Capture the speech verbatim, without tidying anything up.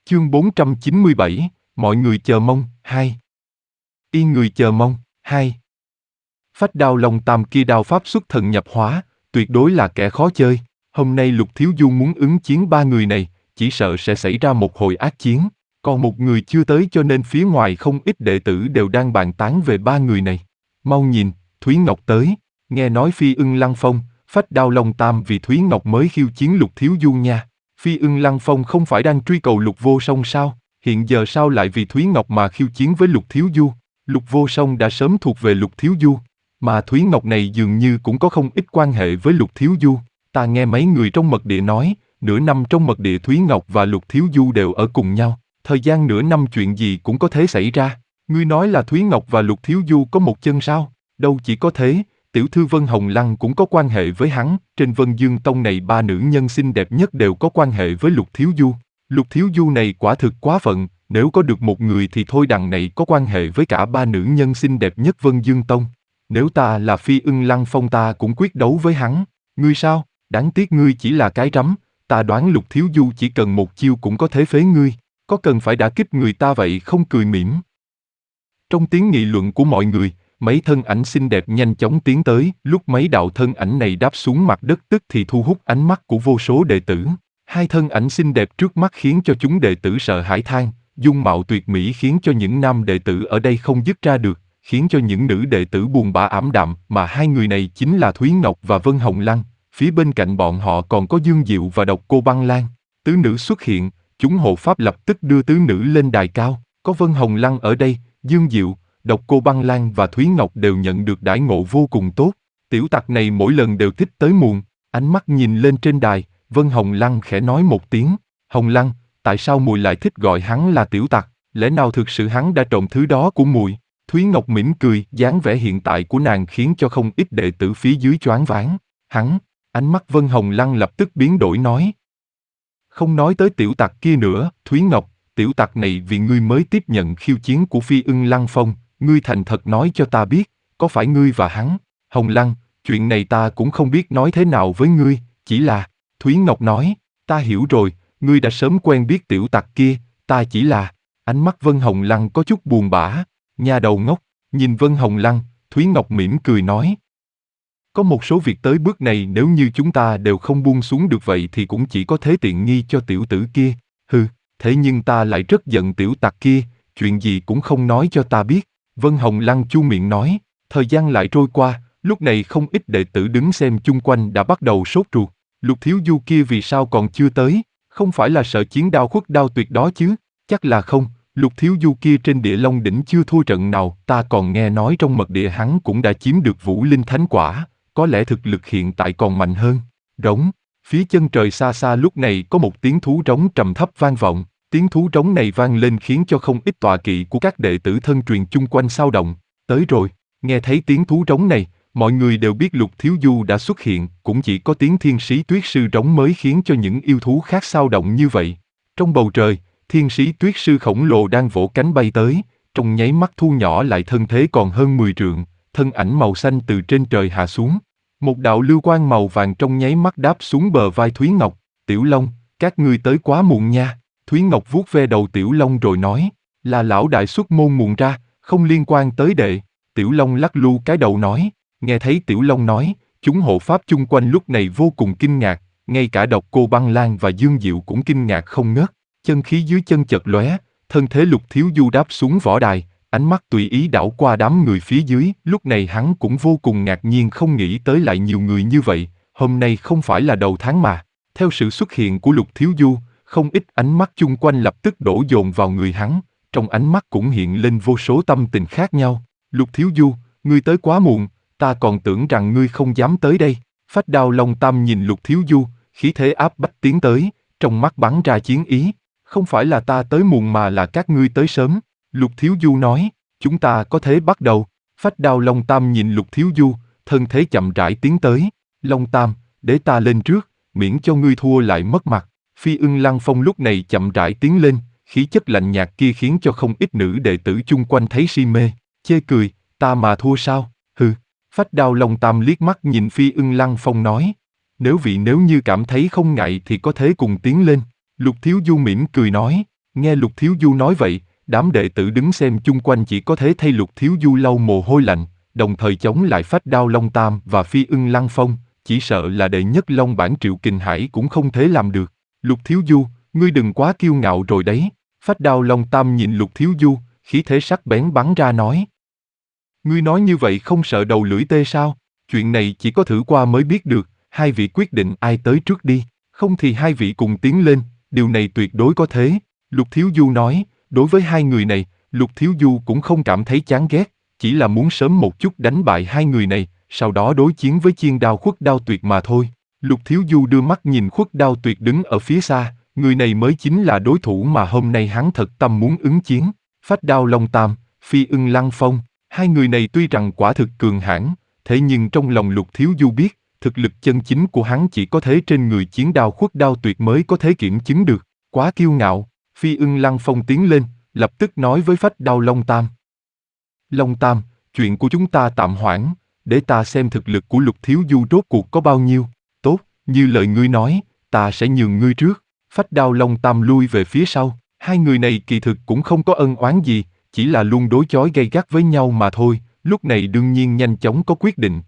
Chương bốn trăm chín mươi bảy, mọi người chờ mong, hai. Yên người chờ mong, hai. Phách đao Long Tam kia đao pháp xuất thần nhập hóa, tuyệt đối là kẻ khó chơi. Hôm nay Lục Thiếu Du muốn ứng chiến ba người này, chỉ sợ sẽ xảy ra một hồi ác chiến. Còn một người chưa tới cho nên phía ngoài không ít đệ tử đều đang bàn tán về ba người này. Mau nhìn, Thúy Ngọc tới, nghe nói Phi Ưng Lăng Phong, Phách đao Long Tam vì Thúy Ngọc mới khiêu chiến Lục Thiếu Du nha. Phi Ưng Lăng Phong không phải đang truy cầu Lục Vô Song sao? Hiện giờ sao lại vì Thúy Ngọc mà khiêu chiến với Lục Thiếu Du? Lục Vô Song đã sớm thuộc về Lục Thiếu Du, mà Thúy Ngọc này dường như cũng có không ít quan hệ với Lục Thiếu Du. Ta nghe mấy người trong mật địa nói, nửa năm trong mật địa Thúy Ngọc và Lục Thiếu Du đều ở cùng nhau. Thời gian nửa năm chuyện gì cũng có thể xảy ra. Ngươi nói là Thúy Ngọc và Lục Thiếu Du có một chân sao? Đâu chỉ có thế, tiểu thư Vân Hồng Lăng cũng có quan hệ với hắn. Trên Vân Dương Tông này ba nữ nhân xinh đẹp nhất đều có quan hệ với Lục Thiếu Du. Lục Thiếu Du này quả thực quá phận, nếu có được một người thì thôi đằng này có quan hệ với cả ba nữ nhân xinh đẹp nhất Vân Dương Tông. Nếu ta là Phi Ưng Lăng Phong ta cũng quyết đấu với hắn. Ngươi sao? Đáng tiếc ngươi chỉ là cái rắm, ta đoán Lục Thiếu Du chỉ cần một chiêu cũng có thể phế ngươi, có cần phải đả kích người ta vậy không? Cười mỉm. Trong tiếng nghị luận của mọi người, mấy thân ảnh xinh đẹp nhanh chóng tiến tới, lúc mấy đạo thân ảnh này đáp xuống mặt đất tức thì thu hút ánh mắt của vô số đệ tử. Hai thân ảnh xinh đẹp trước mắt khiến cho chúng đệ tử sợ hãi than, dung mạo tuyệt mỹ khiến cho những nam đệ tử ở đây không dứt ra được, khiến cho những nữ đệ tử buồn bã ảm đạm, mà hai người này chính là Thúy Ngọc và Vân Hồng Lăng, phía bên cạnh bọn họ còn có Dương Diệu và Độc Cô Băng Lan. Tứ nữ xuất hiện, chúng hộ pháp lập tức đưa tứ nữ lên đài cao, có Vân Hồng Lăng ở đây, Dương Diệu, Độc Cô Băng Lan và Thúy Ngọc đều nhận được đãi ngộ vô cùng tốt. Tiểu tặc này mỗi lần đều thích tới muộn. Ánh mắt nhìn lên trên đài, Vân Hồng Lăng khẽ nói một tiếng, Hồng Lăng, tại sao mùi lại thích gọi hắn là tiểu tặc, lẽ nào thực sự hắn đã trộm thứ đó của mùi? Thúy Ngọc mỉm cười, dáng vẻ hiện tại của nàng khiến cho không ít đệ tử phía dưới choáng váng. Hắn, ánh mắt Vân Hồng Lăng lập tức biến đổi nói. Không nói tới tiểu tặc kia nữa, Thúy Ngọc, tiểu tặc này vì ngươi mới tiếp nhận khiêu chiến của Phi Ưng Lăng Phong, ngươi thành thật nói cho ta biết, có phải ngươi và hắn? Hồng Lăng, chuyện này ta cũng không biết nói thế nào với ngươi, chỉ là, Thúy Ngọc nói, ta hiểu rồi, ngươi đã sớm quen biết tiểu tặc kia, ta chỉ là, ánh mắt Vân Hồng Lăng có chút buồn bã, nha đầu ngốc, nhìn Vân Hồng Lăng, Thúy Ngọc mỉm cười nói. Có một số việc tới bước này nếu như chúng ta đều không buông xuống được vậy thì cũng chỉ có thế tiện nghi cho tiểu tử kia, hừ, thế nhưng ta lại rất giận tiểu tặc kia, chuyện gì cũng không nói cho ta biết. Vân Hồng Lăng chu miệng nói, thời gian lại trôi qua, lúc này không ít đệ tử đứng xem chung quanh đã bắt đầu sốt ruột. Lục Thiếu Du kia vì sao còn chưa tới, không phải là sợ chiến đao khuất đao tuyệt đó chứ, chắc là không, Lục Thiếu Du kia trên địa Long đỉnh chưa thua trận nào, ta còn nghe nói trong mật địa hắn cũng đã chiếm được Vũ Linh Thánh Quả, có lẽ thực lực hiện tại còn mạnh hơn. Rống, phía chân trời xa xa lúc này có một tiếng thú rống trầm thấp vang vọng. Tiếng thú trống này vang lên khiến cho không ít tọa kỵ của các đệ tử thân truyền chung quanh xao động. Tới rồi, nghe thấy tiếng thú trống này, mọi người đều biết Lục Thiếu Du đã xuất hiện, cũng chỉ có tiếng thiên sĩ tuyết sư trống mới khiến cho những yêu thú khác xao động như vậy. Trong bầu trời, thiên sĩ tuyết sư khổng lồ đang vỗ cánh bay tới, trong nháy mắt thu nhỏ lại thân thế còn hơn mười trượng, thân ảnh màu xanh từ trên trời hạ xuống. Một đạo lưu quang màu vàng trong nháy mắt đáp xuống bờ vai Thúy Ngọc, Tiểu Long, các ngươi tới quá muộn nha. Thúy Ngọc vuốt ve đầu Tiểu Long rồi nói, là lão đại xuất môn muộn ra, không liên quan tới đệ. Tiểu Long lắc lư cái đầu nói, nghe thấy Tiểu Long nói, chúng hộ pháp chung quanh lúc này vô cùng kinh ngạc, ngay cả Độc Cô Băng Lan và Dương Diệu cũng kinh ngạc không ngớt, chân khí dưới chân chợt lóe, thân thế Lục Thiếu Du đáp xuống võ đài, ánh mắt tùy ý đảo qua đám người phía dưới, lúc này hắn cũng vô cùng ngạc nhiên không nghĩ tới lại nhiều người như vậy, hôm nay không phải là đầu tháng mà. Theo sự xuất hiện của Lục Thiếu Du, không ít ánh mắt chung quanh lập tức đổ dồn vào người hắn, trong ánh mắt cũng hiện lên vô số tâm tình khác nhau. Lục Thiếu Du, ngươi tới quá muộn, ta còn tưởng rằng ngươi không dám tới đây. Phách đao Long Tam nhìn Lục Thiếu Du, khí thế áp bách tiến tới, trong mắt bắn ra chiến ý. Không phải là ta tới muộn mà là các ngươi tới sớm. Lục Thiếu Du nói, chúng ta có thể bắt đầu. Phách đao Long Tam nhìn Lục Thiếu Du, thân thế chậm rãi tiến tới. Long Tam, để ta lên trước, miễn cho ngươi thua lại mất mặt. Phi Ưng Lăng Phong lúc này chậm rãi tiến lên, khí chất lạnh nhạt kia khiến cho không ít nữ đệ tử chung quanh thấy si mê, chê cười, ta mà thua sao, hừ. Phách đao Long Tam liếc mắt nhìn Phi Ưng Lăng Phong nói, nếu vị nếu như cảm thấy không ngại thì có thể cùng tiến lên. Lục Thiếu Du mỉm cười nói, Nghe Lục Thiếu Du nói vậy, đám đệ tử đứng xem chung quanh chỉ có thể thay Lục Thiếu Du lau mồ hôi lạnh, đồng thời chống lại Phách Đao Long Tam và Phi Ưng Lăng Phong, chỉ sợ là đệ nhất Long Bản Triệu Kình Hải cũng không thể làm được. Lục Thiếu Du, ngươi đừng quá kiêu ngạo rồi đấy. Phách Đao Long Tam nhìn Lục Thiếu Du, khí thế sắc bén bắn ra nói. Ngươi nói như vậy không sợ đầu lưỡi tê sao? Chuyện này chỉ có thử qua mới biết được, hai vị quyết định ai tới trước đi, không thì hai vị cùng tiến lên, điều này tuyệt đối có thế. Lục Thiếu Du nói, đối với hai người này, Lục Thiếu Du cũng không cảm thấy chán ghét, chỉ là muốn sớm một chút đánh bại hai người này, sau đó đối chiến với Chiên Đao Khuất Đao Tuyệt mà thôi. Lục Thiếu Du đưa mắt nhìn Khuất Đao Tuyệt đứng ở phía xa, người này mới chính là đối thủ mà hôm nay hắn thật tâm muốn ứng chiến. Phách Đao Long Tam, Phi Ưng Lăng Phong, hai người này tuy rằng quả thực cường hãn, thế nhưng trong lòng Lục Thiếu Du biết, thực lực chân chính của hắn chỉ có thế trên người Chiến Đao Khuất Đao Tuyệt mới có thể kiểm chứng được. Quá kiêu ngạo. Phi Ưng Lăng Phong tiến lên, lập tức nói với Phách Đao Long Tam. Long Tam, chuyện của chúng ta tạm hoãn, để ta xem thực lực của Lục Thiếu Du rốt cuộc có bao nhiêu. Tốt, như lời ngươi nói, ta sẽ nhường ngươi trước. Phách Đao Long Tam lui về phía sau, hai người này kỳ thực cũng không có ân oán gì, chỉ là luôn đối chói gay gắt với nhau mà thôi, lúc này đương nhiên nhanh chóng có quyết định,